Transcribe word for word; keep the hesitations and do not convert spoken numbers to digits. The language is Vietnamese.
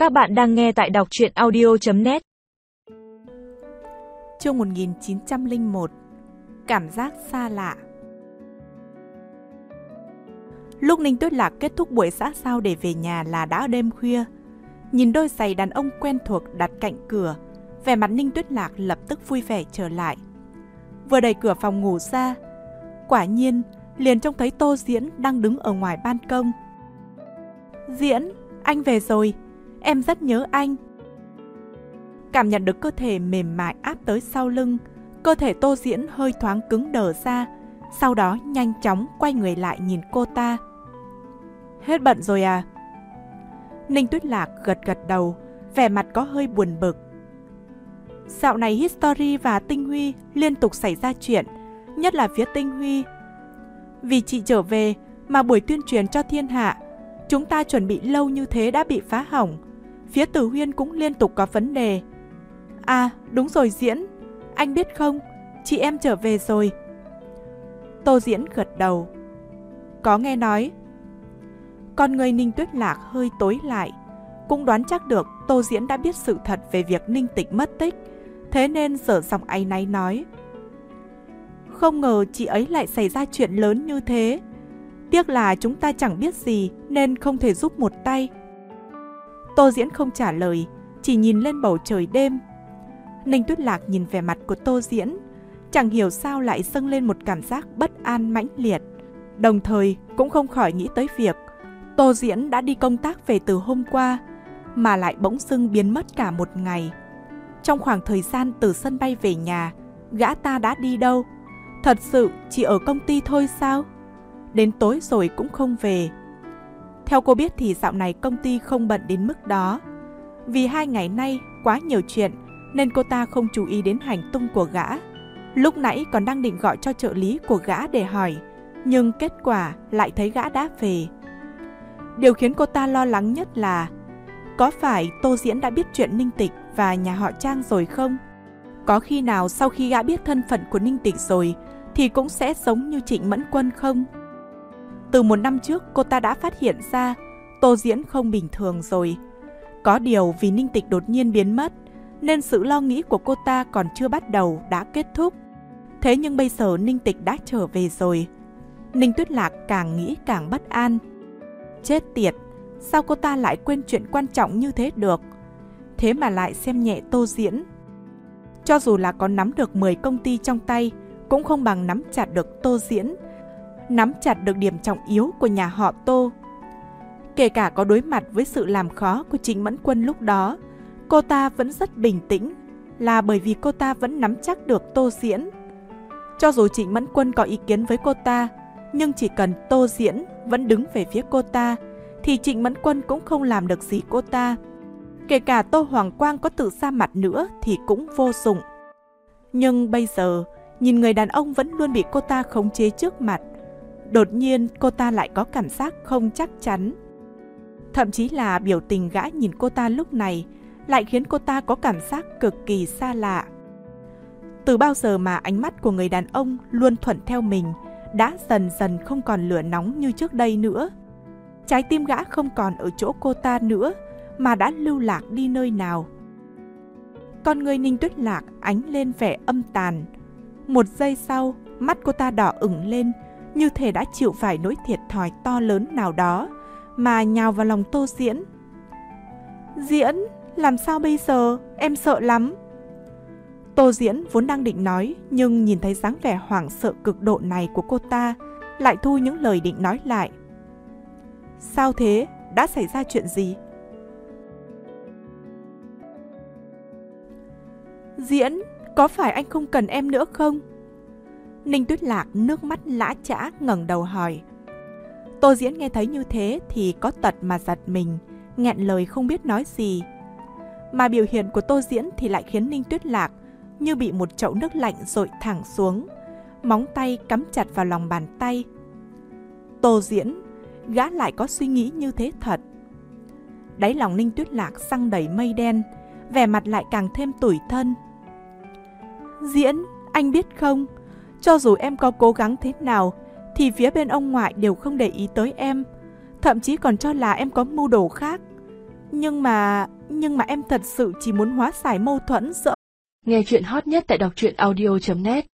Các bạn đang nghe tại đọc truyện audio chấm net. Chương một nghìn chín trăm lẻ một. Cảm giác xa lạ. Lúc Ninh Tuyết Lạc kết thúc buổi xã giao để về nhà là đã đêm khuya. Nhìn đôi giày đàn ông quen thuộc đặt cạnh cửa, vẻ mặt Ninh Tuyết Lạc lập tức vui vẻ trở lại. Vừa đẩy cửa phòng ngủ ra, quả nhiên liền trông thấy Tô Diễn đang đứng ở ngoài ban công. Diễn, anh về rồi, em rất nhớ anh. Cảm nhận được cơ thể mềm mại áp tới sau lưng, cơ thể Tô Diễn hơi thoáng cứng đờ ra, sau đó nhanh chóng quay người lại nhìn cô ta. Hết bận rồi à? Ninh Tuyết Lạc gật gật đầu, vẻ mặt có hơi buồn bực. Dạo này History và Tinh Huy liên tục xảy ra chuyện, nhất là phía Tinh Huy. Vì chị trở về mà buổi tuyên truyền cho thiên hạ, chúng ta chuẩn bị lâu như thế đã bị phá hỏng. Phía Tử Huyên cũng liên tục có vấn đề. À, đúng rồi Diễn, anh biết không, chị em trở về rồi. Tô Diễn gật đầu. Có nghe nói. Con người Ninh Tuyết Lạc hơi tối lại, cũng đoán chắc được Tô Diễn đã biết sự thật về việc Ninh Tịch mất tích, thế nên dở giọng áy náy nói. Không ngờ chị ấy lại xảy ra chuyện lớn như thế. Tiếc là chúng ta chẳng biết gì nên không thể giúp một tay. Tô Diễn không trả lời, chỉ nhìn lên bầu trời đêm. Ninh Tuyết Lạc nhìn vẻ mặt của Tô Diễn, chẳng hiểu sao lại dâng lên một cảm giác bất an mãnh liệt. Đồng thời cũng không khỏi nghĩ tới việc Tô Diễn đã đi công tác về từ hôm qua, mà lại bỗng dưng biến mất cả một ngày. Trong khoảng thời gian từ sân bay về nhà, gã ta đã đi đâu? Thật sự chỉ ở công ty thôi sao? Đến tối rồi cũng không về. Theo cô biết thì dạo này công ty không bận đến mức đó. Vì hai ngày nay quá nhiều chuyện nên cô ta không chú ý đến hành tung của gã. Lúc nãy còn đang định gọi cho trợ lý của gã để hỏi, nhưng kết quả lại thấy gã đã về. Điều khiến cô ta lo lắng nhất là có phải Tô Diễn đã biết chuyện Ninh Tịch và nhà họ Trang rồi không? Có khi nào sau khi gã biết thân phận của Ninh Tịch rồi thì cũng sẽ giống như Trịnh Mẫn Quân không? Từ một năm trước cô ta đã phát hiện ra Tô Diễn không bình thường rồi. Có điều vì Ninh Tịch đột nhiên biến mất nên sự lo nghĩ của cô ta còn chưa bắt đầu đã kết thúc. Thế nhưng bây giờ Ninh Tịch đã trở về rồi. Ninh Tuyết Lạc càng nghĩ càng bất an. Chết tiệt, sao cô ta lại quên chuyện quan trọng như thế được? Thế mà lại xem nhẹ Tô Diễn. Cho dù là có nắm được mười công ty trong tay, cũng không bằng nắm chặt được Tô Diễn, nắm chặt được điểm trọng yếu của nhà họ Tô. Kể cả có đối mặt với sự làm khó của Trịnh Mẫn Quân lúc đó, cô ta vẫn rất bình tĩnh, là bởi vì cô ta vẫn nắm chắc được Tô Diễn. Cho dù Trịnh Mẫn Quân có ý kiến với cô ta, nhưng chỉ cần Tô Diễn vẫn đứng về phía cô ta, thì Trịnh Mẫn Quân cũng không làm được gì cô ta. Kể cả Tô Hoàng Quang có tự ra mặt nữa thì cũng vô dụng. Nhưng bây giờ, nhìn người đàn ông vẫn luôn bị cô ta khống chế trước mặt, đột nhiên cô ta lại có cảm giác không chắc chắn. Thậm chí là biểu tình gã nhìn cô ta lúc này lại khiến cô ta có cảm giác cực kỳ xa lạ. Từ bao giờ mà ánh mắt của người đàn ông luôn thuận theo mình đã dần dần không còn lửa nóng như trước đây nữa. Trái tim gã không còn ở chỗ cô ta nữa, mà đã lưu lạc đi nơi nào. Con người Ninh Tuyết Lạc ánh lên vẻ âm tàn. Một giây sau, mắt cô ta đỏ ửng lên, như thể đã chịu phải nỗi thiệt thòi to lớn nào đó, mà nhào vào lòng Tô Diễn. Diễn, làm sao bây giờ? Em sợ lắm. Tô Diễn vốn đang định nói, nhưng nhìn thấy dáng vẻ hoảng sợ cực độ này của cô ta, lại thu những lời định nói lại. Sao thế? Đã xảy ra chuyện gì? Diễn, có phải anh không cần em nữa không? Ninh Tuyết Lạc nước mắt lã chã ngẩng đầu hỏi. Tô Diễn nghe thấy như thế thì có tật mà giật mình, nghẹn lời không biết nói gì. Mà biểu hiện của Tô Diễn thì lại khiến Ninh Tuyết Lạc như bị một chậu nước lạnh dội thẳng xuống, móng tay cắm chặt vào lòng bàn tay. Tô Diễn, gã lại có suy nghĩ như thế thật. Đáy lòng Ninh Tuyết Lạc xăng đầy mây đen, vẻ mặt lại càng thêm tủi thân. Diễn, anh biết không, cho dù em có cố gắng thế nào thì phía bên ông ngoại đều không để ý tới em, thậm chí còn cho là em có mưu đồ khác. Nhưng mà, nhưng mà em thật sự chỉ muốn hóa giải mâu thuẫn giữa... Nghe chuyện hot nhất tại đọc truyện audio chấm net